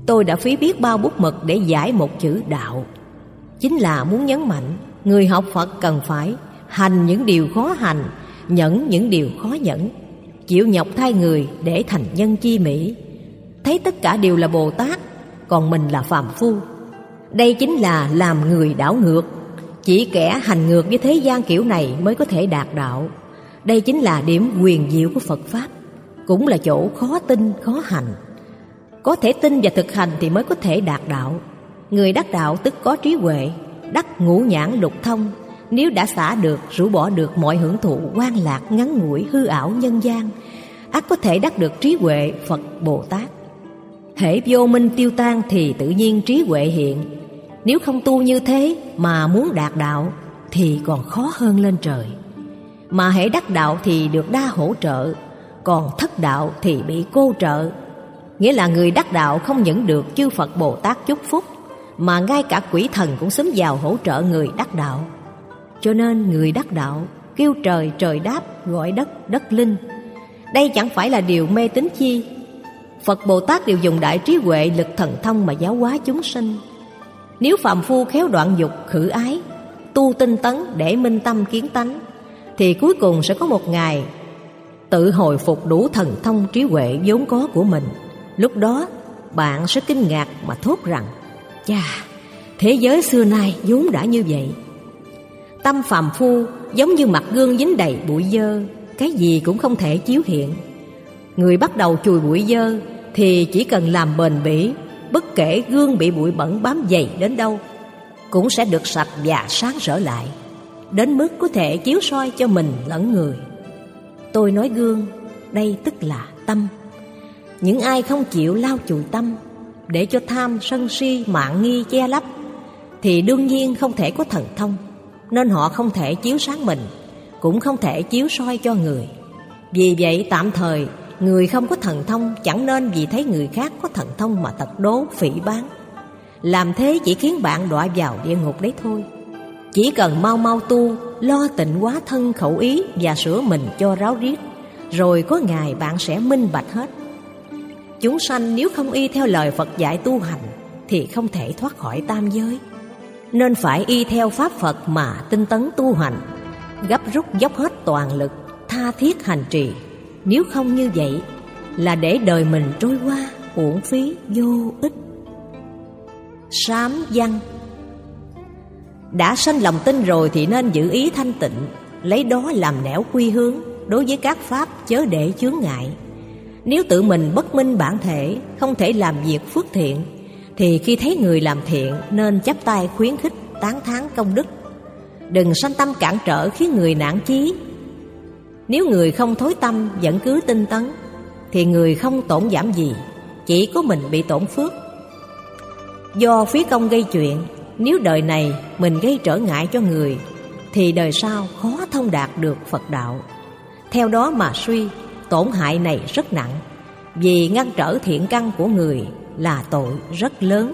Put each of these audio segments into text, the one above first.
Tôi đã phí biết bao bút mực để giải một chữ đạo. Chính là muốn nhấn mạnh người học Phật cần phải hành những điều khó hành, nhẫn những điều khó nhẫn, chịu nhọc thay người để thành nhân chi mỹ. Thấy tất cả đều là Bồ Tát, còn mình là phàm phu. Đây chính là làm người đảo ngược. Chỉ kẻ hành ngược với thế gian kiểu này mới có thể đạt đạo. Đây chính là điểm huyền diệu của Phật Pháp, cũng là chỗ khó tin, khó hành. Có thể tin và thực hành thì mới có thể đạt đạo. Người đắc đạo tức có trí huệ, đắc ngũ nhãn lục thông. Nếu đã xả được, rũ bỏ được mọi hưởng thụ quan lạc ngắn ngủi hư ảo nhân gian, ắt có thể đắc được trí huệ Phật Bồ Tát. Hễ vô minh tiêu tan thì tự nhiên trí huệ hiện. Nếu không tu như thế mà muốn đạt đạo thì còn khó hơn lên trời. Mà hễ đắc đạo thì được đa hỗ trợ, còn thất đạo thì bị cô trợ. Nghĩa là người đắc đạo không những được chư Phật Bồ Tát chúc phúc, mà ngay cả quỷ thần cũng xúm vào hỗ trợ người đắc đạo. Cho nên người đắc đạo kêu trời trời đáp, gọi đất đất linh. Đây chẳng phải là điều mê tín chi. Phật Bồ Tát đều dùng đại trí huệ lực thần thông mà giáo hóa chúng sinh. Nếu phàm phu khéo đoạn dục khử ái, tu tinh tấn để minh tâm kiến tánh, thì cuối cùng sẽ có một ngày tự hồi phục đủ thần thông trí huệ vốn có của mình. Lúc đó bạn sẽ kinh ngạc mà thốt rằng: chà, thế giới xưa nay vốn đã như vậy. Tâm phàm phu giống như mặt gương dính đầy bụi dơ, cái gì cũng không thể chiếu hiện. Người bắt đầu chùi bụi dơ thì chỉ cần làm bền bỉ, bất kể gương bị bụi bẩn bám dày đến đâu cũng sẽ được sạch và sáng rỡ lại, đến mức có thể chiếu soi cho mình lẫn người. Tôi nói gương, đây tức là tâm. Những ai không chịu lau chùi tâm, để cho tham sân si mạn nghi che lấp, thì đương nhiên không thể có thần thông, nên họ không thể chiếu sáng mình, cũng không thể chiếu soi cho người. Vì vậy tạm thời người không có thần thông chẳng nên vì thấy người khác có thần thông mà tật đố phỉ báng. Làm thế chỉ khiến bạn đọa vào địa ngục đấy thôi. Chỉ cần mau mau tu, lo tịnh hóa thân khẩu ý và sửa mình cho ráo riết, rồi có ngày bạn sẽ minh bạch hết. Chúng sanh nếu không y theo lời Phật dạy tu hành thì không thể thoát khỏi tam giới, nên phải y theo pháp Phật mà tinh tấn tu hành, gấp rút dốc hết toàn lực, tha thiết hành trì. Nếu không như vậy là để đời mình trôi qua uổng phí vô ích. Sám văn. Đã sanh lòng tin rồi thì nên giữ ý thanh tịnh, lấy đó làm nẻo quy hướng đối với các pháp, chớ để chướng ngại. Nếu tự mình bất minh bản thể, không thể làm việc phước thiện, thì khi thấy người làm thiện nên chắp tay khuyến khích, tán thán công đức. Đừng sanh tâm cản trở khiến người nản chí. Nếu người không thối tâm vẫn cứ tinh tấn, thì người không tổn giảm gì, chỉ có mình bị tổn phước. Do phí công gây chuyện, nếu đời này mình gây trở ngại cho người, thì đời sau khó thông đạt được Phật đạo. Theo đó mà suy, tổn hại này rất nặng, vì ngăn trở thiện căn của người là tội rất lớn.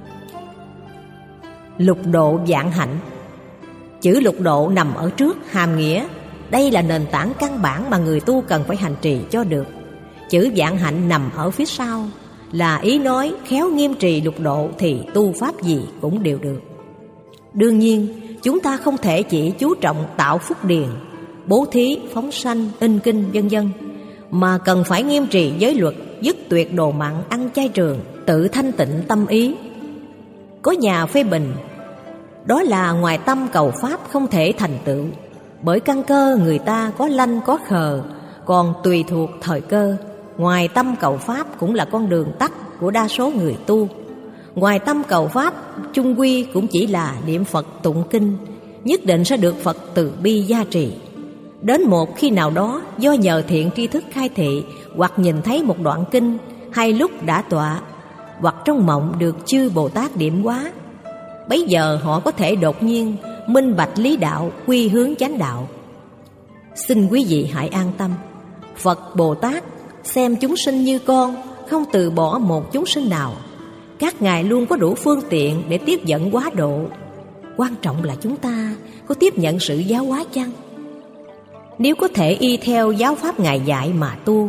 Lục độ vạn hạnh. Chữ lục độ nằm ở trước hàm nghĩa đây là nền tảng căn bản mà người tu cần phải hành trì cho được. Chữ vạn hạnh nằm ở phía sau, là ý nói khéo nghiêm trì lục độ thì tu pháp gì cũng đều được. Đương nhiên chúng ta không thể chỉ chú trọng tạo phúc điền, bố thí, phóng sanh, in kinh vân vân, mà cần phải nghiêm trì giới luật, dứt tuyệt đồ mặn, ăn chay trường, tự thanh tịnh tâm ý. Có nhà phê bình đó là ngoài tâm cầu pháp không thể thành tựu, bởi căn cơ người ta có lanh có khờ, còn tùy thuộc thời cơ. Ngoài tâm cầu pháp cũng là con đường tắt của đa số người tu. Ngoài tâm cầu pháp, chung quy cũng chỉ là niệm Phật tụng kinh, nhất định sẽ được Phật từ bi gia trì. Đến một khi nào đó, do nhờ thiện tri thức khai thị, hoặc nhìn thấy một đoạn kinh, hay lúc đã tọa, hoặc trong mộng được chư Bồ Tát điểm hóa, bấy giờ họ có thể đột nhiên minh bạch lý đạo, quy hướng chánh đạo. Xin quý vị hãy an tâm, Phật Bồ Tát xem chúng sinh như con, không từ bỏ một chúng sinh nào. Các ngài luôn có đủ phương tiện để tiếp dẫn hóa độ. Quan trọng là chúng ta có tiếp nhận sự giáo hóa chăng? Nếu có thể y theo giáo pháp ngài dạy mà tu,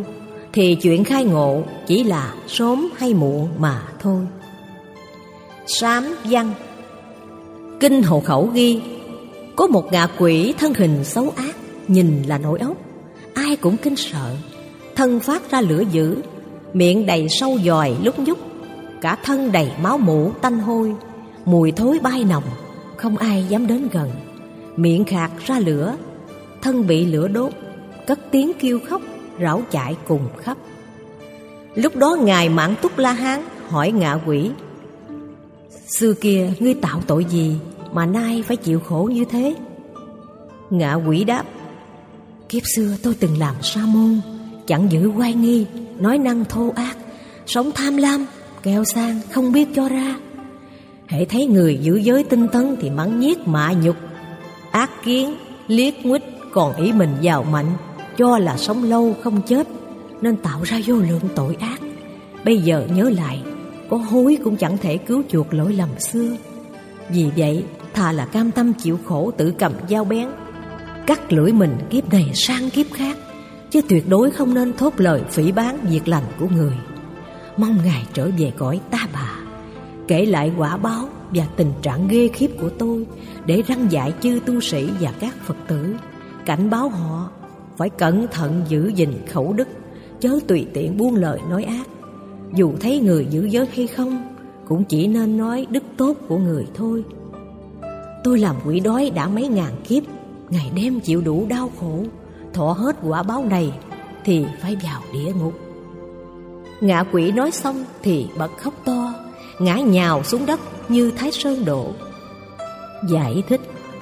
thì chuyện khai ngộ chỉ là sớm hay muộn mà thôi. Sám văn. Kinh Hộ Khẩu ghi, có một ngạ quỷ thân hình xấu ác, nhìn là nổi óc, ai cũng kính sợ, thân phát ra lửa dữ, miệng đầy sâu giòi lúc nhúc, cả thân đầy máu mủ tanh hôi, mùi thối bay nồng, không ai dám đến gần. Miệng khạc ra lửa, thân bị lửa đốt, cất tiếng kêu khóc, rảo chạy cùng khắp. Lúc đó Ngài Mãn Túc La Hán hỏi ngạ quỷ: xưa kia ngươi tạo tội gì mà nay phải chịu khổ như thế? Ngạ quỷ đáp: kiếp xưa tôi từng làm sa môn, chẳng giữ oai nghi, nói năng thô ác, sống tham lam, keo sang, không biết cho ra. hễ thấy người giữ giới tinh tấn thì mắng nhiếc mạ nhục, ác kiến, liếc nguýt, còn ý mình giàu mạnh, cho là sống lâu không chết, nên tạo ra vô lượng tội ác. Bây giờ nhớ lại, có hối cũng chẳng thể cứu chuộc lỗi lầm xưa. Vì vậy, thà là cam tâm chịu khổ tự cầm dao bén, cắt lưỡi mình kiếp này sang kiếp khác, chứ tuyệt đối không nên thốt lời phỉ báng việc lành của người. Mong Ngài trở về cõi Ta Bà, kể lại quả báo và tình trạng ghê khiếp của tôi, để răn dạy chư tu sĩ và các Phật tử, cảnh báo họ phải cẩn thận giữ gìn khẩu đức, chớ tùy tiện buông lời nói ác. Dù thấy người giữ giới hay không, cũng chỉ nên nói đức tốt của người thôi. Tôi làm quỷ đói đã mấy ngàn kiếp, ngày đêm chịu đủ đau khổ, thọ hết quả báo này thì phải vào địa ngục. Ngạ quỷ nói xong thì bật khóc to, ngã nhào xuống đất như Thái Sơn đổ. Giải thích: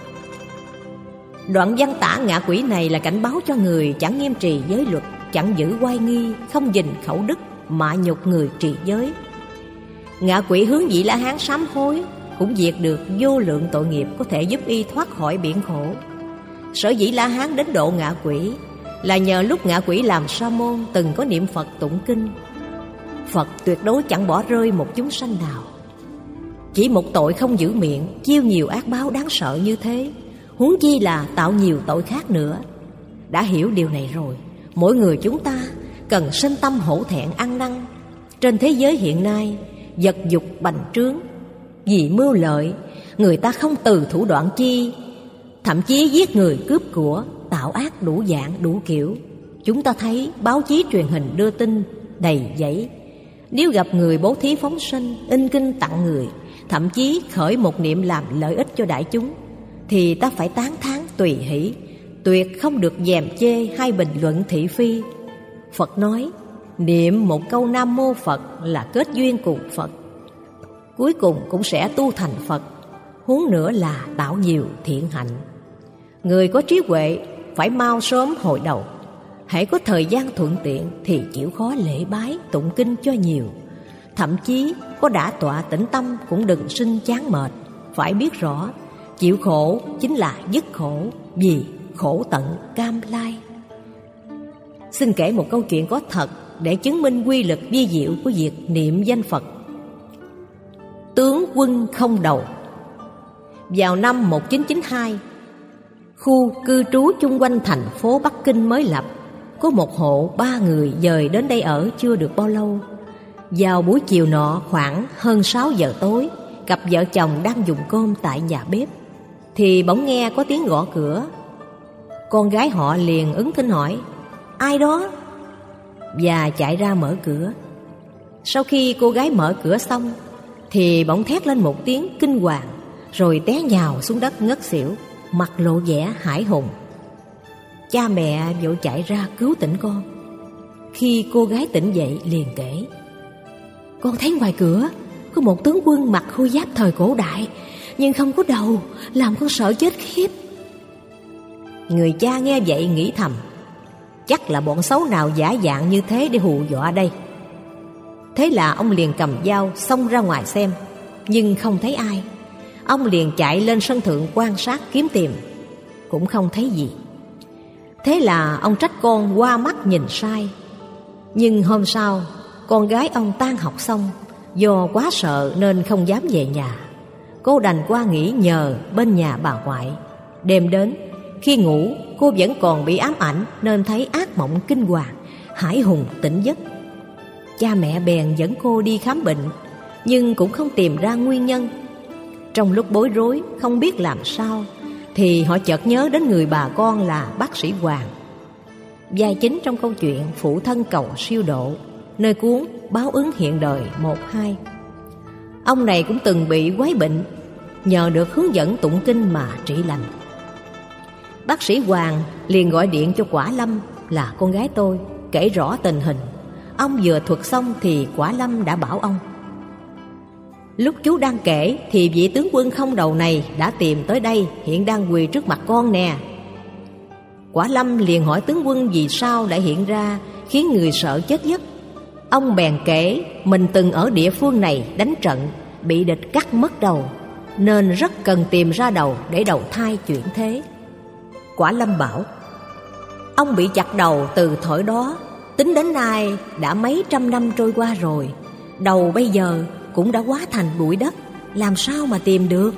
đoạn văn tả ngạ quỷ này là cảnh báo cho người chẳng nghiêm trì giới luật, chẳng giữ oai nghi, không gìn khẩu đức, mạ nhục người trì giới. Ngạ quỷ hướng Vị La Hán sám hối, cũng diệt được vô lượng tội nghiệp, có thể giúp y thoát khỏi biển khổ. Sở dĩ La Hán đến độ ngạ quỷ là nhờ lúc ngạ quỷ làm sa môn từng có niệm Phật tụng kinh. Phật tuyệt đối chẳng bỏ rơi một chúng sanh nào. Chỉ một tội không giữ miệng, chiêu nhiều ác báo đáng sợ như thế, huống chi là tạo nhiều tội khác nữa. Đã hiểu điều này rồi, mỗi người chúng ta cần sinh tâm hổ thẹn ăn năn. Trên thế giới hiện nay, vật dục bành trướng, vì mưu lợi, người ta không từ thủ đoạn chi, thậm chí giết người cướp của, tạo ác đủ dạng đủ kiểu. Chúng ta thấy báo chí truyền hình đưa tin đầy dẫy. Nếu gặp người bố thí phóng sinh, in kinh tặng người, thậm chí khởi một niệm làm lợi ích cho đại chúng, thì ta phải tán thán tùy hỷ, tuyệt không được dèm chê hay bình luận thị phi. Phật nói, niệm một câu Nam Mô Phật là kết duyên cùng Phật, cuối cùng cũng sẽ tu thành Phật, huống nữa là tạo nhiều thiện hạnh. Người có trí huệ phải mau sớm hồi đầu, hãy có thời gian thuận tiện thì chịu khó lễ bái tụng kinh cho nhiều. Thậm chí có đã tọa tĩnh tâm cũng đừng sinh chán mệt. Phải biết rõ, chịu khổ chính là dứt khổ, vì khổ tận cam lai. Xin kể một câu chuyện có thật để chứng minh quy lực vi diệu của việc niệm danh Phật. Tướng quân không đầu. Vào năm 1992, khu cư trú chung quanh thành phố Bắc Kinh mới lập, có một hộ 3 người dời đến đây ở chưa được bao lâu. Vào buổi chiều nọ khoảng hơn 6 giờ tối, cặp vợ chồng đang dùng cơm tại nhà bếp, thì bỗng nghe có tiếng gõ cửa. Con gái họ liền ứng thinh hỏi: ai đó? Và chạy ra mở cửa. Sau khi cô gái mở cửa xong thì bỗng thét lên một tiếng kinh hoàng, rồi té nhào xuống đất ngất xỉu, mặt lộ vẻ hãi hùng. Cha mẹ vội chạy ra cứu tỉnh con. Khi cô gái tỉnh dậy liền kể: con thấy ngoài cửa có một tướng quân mặc khôi giáp thời cổ đại, nhưng không có đầu, làm con sợ chết khiếp. Người cha nghe vậy nghĩ thầm: chắc là bọn xấu nào giả dạng như thế để hù dọa đây. Thế là ông liền cầm dao xông ra ngoài xem, nhưng không thấy ai. Ông liền chạy lên sân thượng quan sát kiếm tìm, cũng không thấy gì. Thế là ông trách con qua mắt nhìn sai. Nhưng hôm sau, con gái ông tan học xong, do quá sợ nên không dám về nhà. Cô đành qua nghỉ nhờ bên nhà bà ngoại. Đêm đến, khi ngủ cô vẫn còn bị ám ảnh, nên thấy ác mộng kinh hoàng, Hải hùng tỉnh giấc. Cha mẹ bèn dẫn cô đi khám bệnh, nhưng cũng không tìm ra nguyên nhân. Trong lúc bối rối không biết làm sao, thì họ chợt nhớ đến người bà con là bác sĩ Hoàng, vai chính trong câu chuyện Phụ Thân Cầu Siêu Độ, nơi cuốn Báo Ứng Hiện Đời 1-2. Ông này cũng từng bị quái bệnh, nhờ được hướng dẫn tụng kinh mà trị lành. Bác sĩ Hoàng liền gọi điện cho Quả Lâm là con gái tôi, kể rõ tình hình. Ông vừa thuật xong thì Quả Lâm đã bảo ông: lúc chú đang kể thì vị tướng quân không đầu này đã tìm tới đây, hiện đang quỳ trước mặt con nè. Quả Lâm liền hỏi tướng quân vì sao lại hiện ra, khiến người sợ chết giấc. Ông bèn kể mình từng ở địa phương này đánh trận, bị địch cắt mất đầu, nên rất cần tìm ra đầu để đầu thai chuyển thế. Quả Lâm bảo: ông bị chặt đầu từ thuở đó, tính đến nay đã mấy trăm năm trôi qua rồi, đầu bây giờ cũng đã hóa thành bụi đất, làm sao mà tìm được.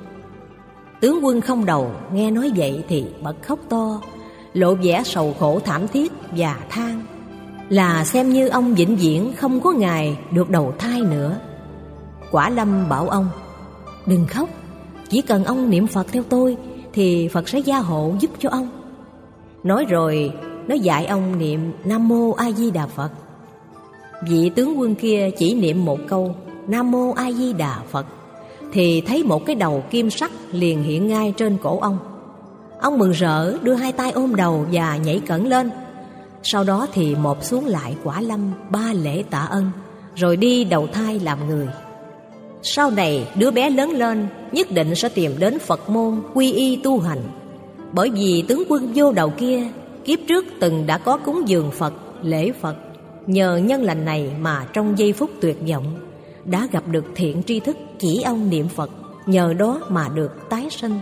Tướng quân không đầu nghe nói vậy thì bật khóc to, lộ vẻ sầu khổ thảm thiết và than là xem như ông vĩnh viễn không có ngày được đầu thai nữa. Quả Lâm bảo ông: đừng khóc, chỉ cần ông niệm Phật theo tôi thì Phật sẽ gia hộ giúp cho ông. Nói rồi nó dạy ông niệm Nam Mô A Di Đà Phật. Vị tướng quân kia chỉ niệm một câu Nam Mô A Di Đà Phật thì thấy một cái đầu kim sắc liền hiện ngay trên cổ ông. Ông mừng rỡ đưa hai tay ôm đầu và nhảy cẫng lên. Sau đó thì mộp xuống lại Quả Lâm 3 lễ tạ ân, rồi đi đầu thai làm người. Sau này đứa bé lớn lên nhất định sẽ tìm đến Phật môn quy y tu hành, bởi vì tướng quân vô đầu kia kiếp trước từng đã có cúng dường Phật, lễ Phật. Nhờ nhân lành này mà trong giây phút tuyệt vọng đã gặp được thiện tri thức chỉ ông niệm Phật, nhờ đó mà được tái sinh.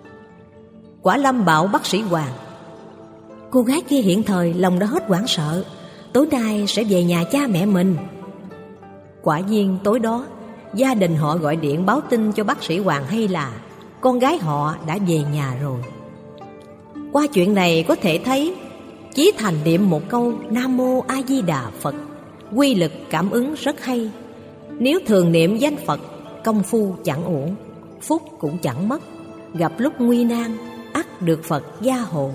Quả Lâm bảo bác sĩ Hoàng: cô gái kia hiện thời lòng đã hết hoảng sợ, tối nay sẽ về nhà cha mẹ mình. Quả nhiên tối đó gia đình họ gọi điện báo tin cho bác sĩ Hoàng hay là con gái họ đã về nhà rồi. Qua chuyện này có thể thấy chí thành niệm một câu Nam Mô A Di Đà Phật quy lực cảm ứng rất hay. Nếu thường niệm danh Phật, công phu chẳng uổng, phúc cũng chẳng mất, gặp lúc nguy nan ắt được Phật gia hộ.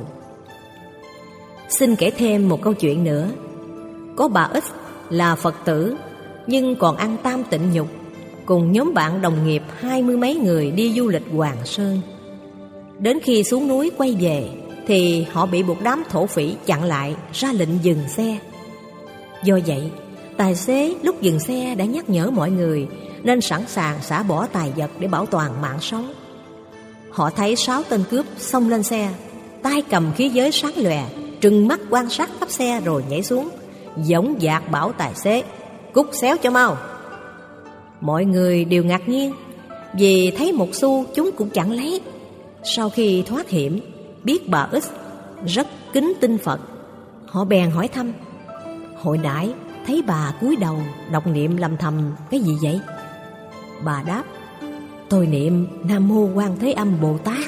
Xin kể thêm một câu chuyện nữa. Có bà X là Phật tử nhưng còn ăn tam tịnh nhục, cùng nhóm bạn đồng nghiệp 20 mấy người đi du lịch Hoàng Sơn. Đến khi xuống núi quay về thì họ bị một đám thổ phỉ chặn lại, ra lệnh dừng xe. Do vậy tài xế lúc dừng xe đã nhắc nhở mọi người nên sẵn sàng xả bỏ tài vật để bảo toàn mạng sống. Họ thấy 6 tên cướp xông lên xe, tay cầm khí giới sáng lòe, trừng mắt quan sát khắp xe rồi nhảy xuống, dõng dạc bảo tài xế cút xéo cho mau. Mọi người đều ngạc nhiên vì thấy một xu chúng cũng chẳng lấy. Sau khi thoát hiểm, biết bà X rất kính tin Phật, họ bèn hỏi thăm: hồi nãy thấy bà cúi đầu đọc niệm lầm thầm cái gì vậy? Bà đáp: tôi niệm Nam Mô Quan Thế Âm Bồ Tát.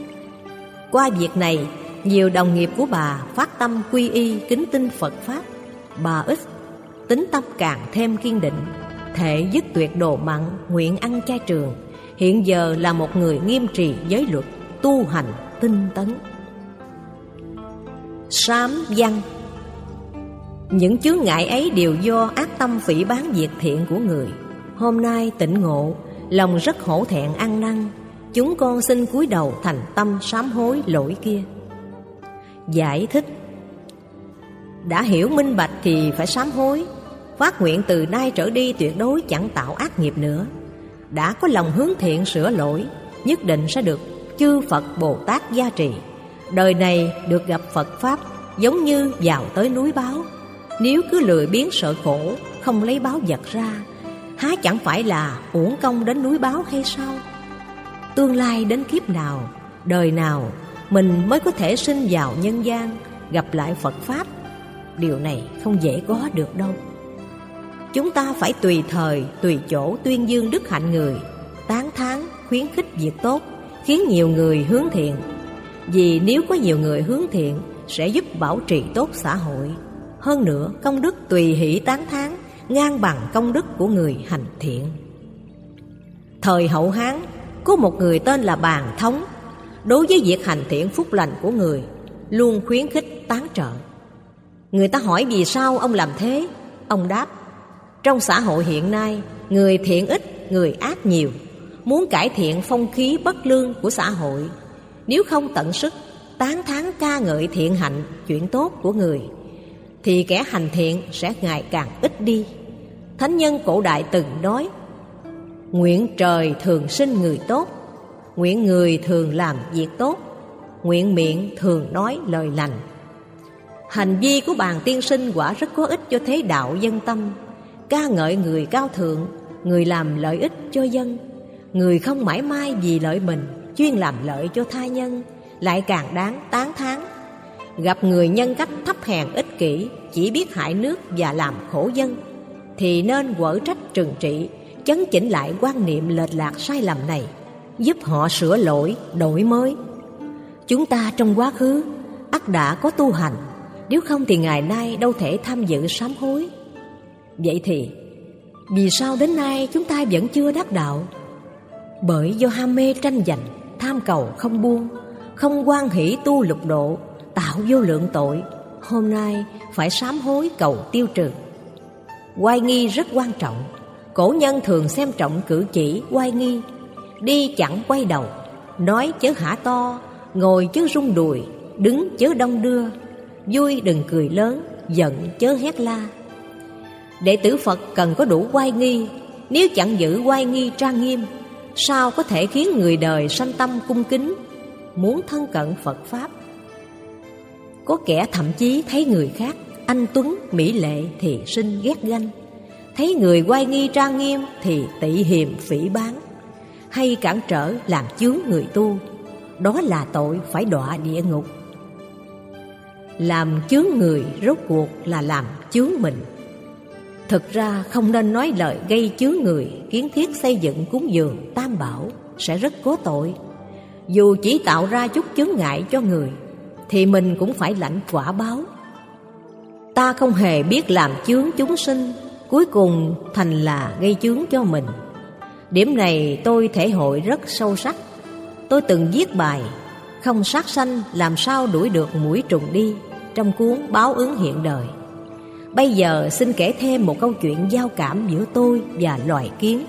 Qua việc này, nhiều đồng nghiệp của bà phát tâm quy y kính tin Phật Pháp. Bà X tính tâm càng thêm kiên định, thệ dứt tuyệt đồ mặn, nguyện ăn chay trường. Hiện giờ là một người nghiêm trì giới luật, tu hành tinh tấn. Sám văn. Những chướng ngại ấy đều do ác tâm phỉ báng diệt thiện của người. Hôm nay tỉnh ngộ, lòng rất hổ thẹn ăn năn, chúng con xin cúi đầu thành tâm sám hối lỗi kia. Giải thích: đã hiểu minh bạch thì phải sám hối, phát nguyện từ nay trở đi tuyệt đối chẳng tạo ác nghiệp nữa. Đã có lòng hướng thiện sửa lỗi, nhất định sẽ được chư Phật Bồ Tát gia trì. Đời này được gặp Phật Pháp giống như vào tới núi báo. Nếu cứ lười biếng sợ khổ, không lấy báo vật ra, há chẳng phải là uổng công đến núi báo hay sao? Tương lai đến kiếp nào, đời nào mình mới có thể sinh vào nhân gian, gặp lại Phật Pháp? Điều này không dễ có được đâu. Chúng ta phải tùy thời, tùy chỗ tuyên dương đức hạnh người, tán thán, khuyến khích việc tốt, khiến nhiều người hướng thiện. Vì nếu có nhiều người hướng thiện sẽ giúp bảo trì tốt xã hội. Hơn nữa, công đức tùy hỷ tán thán, ngang bằng công đức của người hành thiện. Thời Hậu Hán, có một người tên là Bàn Thống. Đối với việc hành thiện phúc lành của người, luôn khuyến khích tán trợ. Người ta hỏi vì sao ông làm thế? Ông đáp: trong xã hội hiện nay, người thiện ít, người ác nhiều. Muốn cải thiện phong khí bất lương của xã hội, nếu không tận sức tán thán ca ngợi thiện hạnh, chuyện tốt của người, thì kẻ hành thiện sẽ ngày càng ít đi. Thánh nhân cổ đại từng nói: nguyện trời thường sinh người tốt, nguyện người thường làm việc tốt, nguyện miệng thường nói lời lành. Hành vi của Bàn tiên sinh quả rất có ích cho thế đạo dân tâm. Ca ngợi người cao thượng, người làm lợi ích cho dân, người không mãi mai vì lợi mình, chuyên làm lợi cho tha nhân, lại càng đáng tán thán. Gặp người nhân cách thấp hèn ích kỷ, chỉ biết hại nước và làm khổ dân, thì nên quở trách trừng trị, chấn chỉnh lại quan niệm lệch lạc sai lầm này, giúp họ sửa lỗi, đổi mới. Chúng ta trong quá khứ ắt đã có tu hành, nếu không thì ngày nay đâu thể tham dự sám hối. Vậy thì vì sao đến nay chúng ta vẫn chưa đắc đạo? Bởi do ham mê tranh giành, tham cầu không buông, không hoan hỷ tu lục độ, tạo vô lượng tội, hôm nay phải sám hối cầu tiêu trừ. Oai nghi rất quan trọng. Cổ nhân thường xem trọng cử chỉ oai nghi. Đi chẳng quay đầu, nói chớ hả to, ngồi chớ rung đùi, đứng chớ đong đưa, vui đừng cười lớn, giận chớ hét la. Đệ tử Phật cần có đủ oai nghi. Nếu chẳng giữ oai nghi trang nghiêm, sao có thể khiến người đời sanh tâm cung kính, muốn thân cận Phật Pháp? Có kẻ thậm chí thấy người khác anh tuấn mỹ lệ thì sinh ghét ganh, thấy người oai nghi trang nghiêm thì tị hiềm phỉ báng, hay cản trở làm chướng người tu. Đó là tội phải đọa địa ngục. Làm chướng người rốt cuộc là làm chướng mình. Thực ra không nên nói lời gây chướng người. Kiến thiết xây dựng cúng dường tam bảo sẽ rất có tội. Dù chỉ tạo ra chút chướng ngại cho người, thì mình cũng phải lãnh quả báo. Ta không hề biết làm chướng chúng sinh, cuối cùng thành là gây chướng cho mình. Điểm này tôi thể hội rất sâu sắc. Tôi từng viết bài "Không sát sanh làm sao đuổi được muỗi trùng đi" trong cuốn Báo ứng hiện đời. Bây giờ xin kể thêm một câu chuyện giao cảm giữa tôi và loài kiến.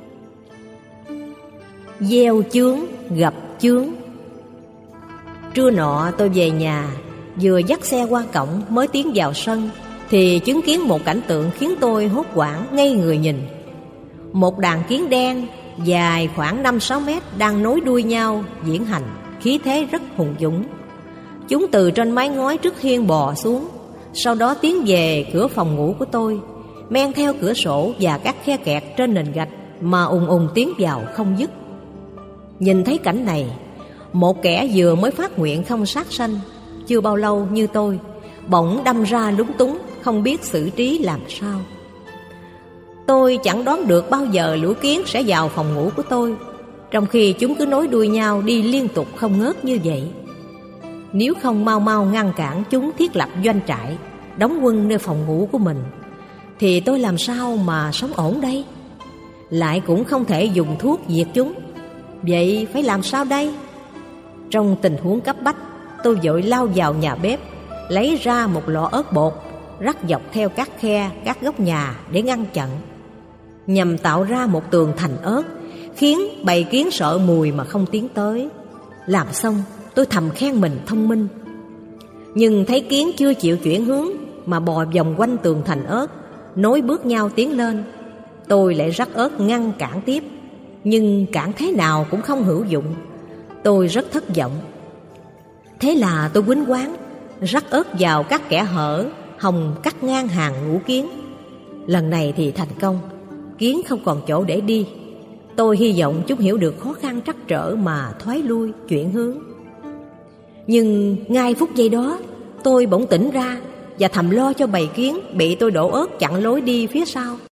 Gieo chướng gặp chướng. Trưa nọ tôi về nhà, vừa dắt xe qua cổng mới tiến vào sân, thì chứng kiến một cảnh tượng khiến tôi hốt hoảng ngây người nhìn. Một đàn kiến đen dài khoảng 5-6 mét đang nối đuôi nhau diễn hành, khí thế rất hùng dũng. Chúng từ trên mái ngói trước hiên bò xuống, sau đó tiến về cửa phòng ngủ của tôi, men theo cửa sổ và các khe kẹt trên nền gạch mà ùng tiến vào không dứt. Nhìn thấy cảnh này, một kẻ vừa mới phát nguyện không sát sanh chưa bao lâu như tôi bỗng đâm ra lúng túng, không biết xử trí làm sao. Tôi chẳng đoán được bao giờ lũ kiến sẽ vào phòng ngủ của tôi, trong khi chúng cứ nối đuôi nhau đi liên tục không ngớt như vậy. Nếu không mau mau ngăn cản chúng thiết lập doanh trại, đóng quân nơi phòng ngủ của mình, thì tôi làm sao mà sống ổn đây? Lại cũng không thể dùng thuốc diệt chúng. Vậy phải làm sao đây? Trong tình huống cấp bách, tôi vội lao vào nhà bếp, lấy ra một lọ ớt bột, rắc dọc theo các khe, các góc nhà để ngăn chặn, nhằm tạo ra một tường thành ớt, khiến bầy kiến sợ mùi mà không tiến tới. Làm xong, tôi thầm khen mình thông minh. Nhưng thấy kiến chưa chịu chuyển hướng mà bò vòng quanh tường thành ớt, nối bước nhau tiến lên. Tôi lại rắc ớt ngăn cản tiếp, nhưng cản thế nào cũng không hữu dụng. Tôi rất thất vọng. Thế là tôi quýnh quáng rắc ớt vào các kẽ hở hòng cắt ngang hàng ngũ kiến. Lần này thì thành công, kiến không còn chỗ để đi. Tôi hy vọng chúng hiểu được khó khăn trắc trở mà thoái lui, chuyển hướng. Nhưng ngay phút giây đó, tôi bỗng tỉnh ra và thầm lo cho bầy kiến bị tôi đổ ớt chặn lối đi phía sau.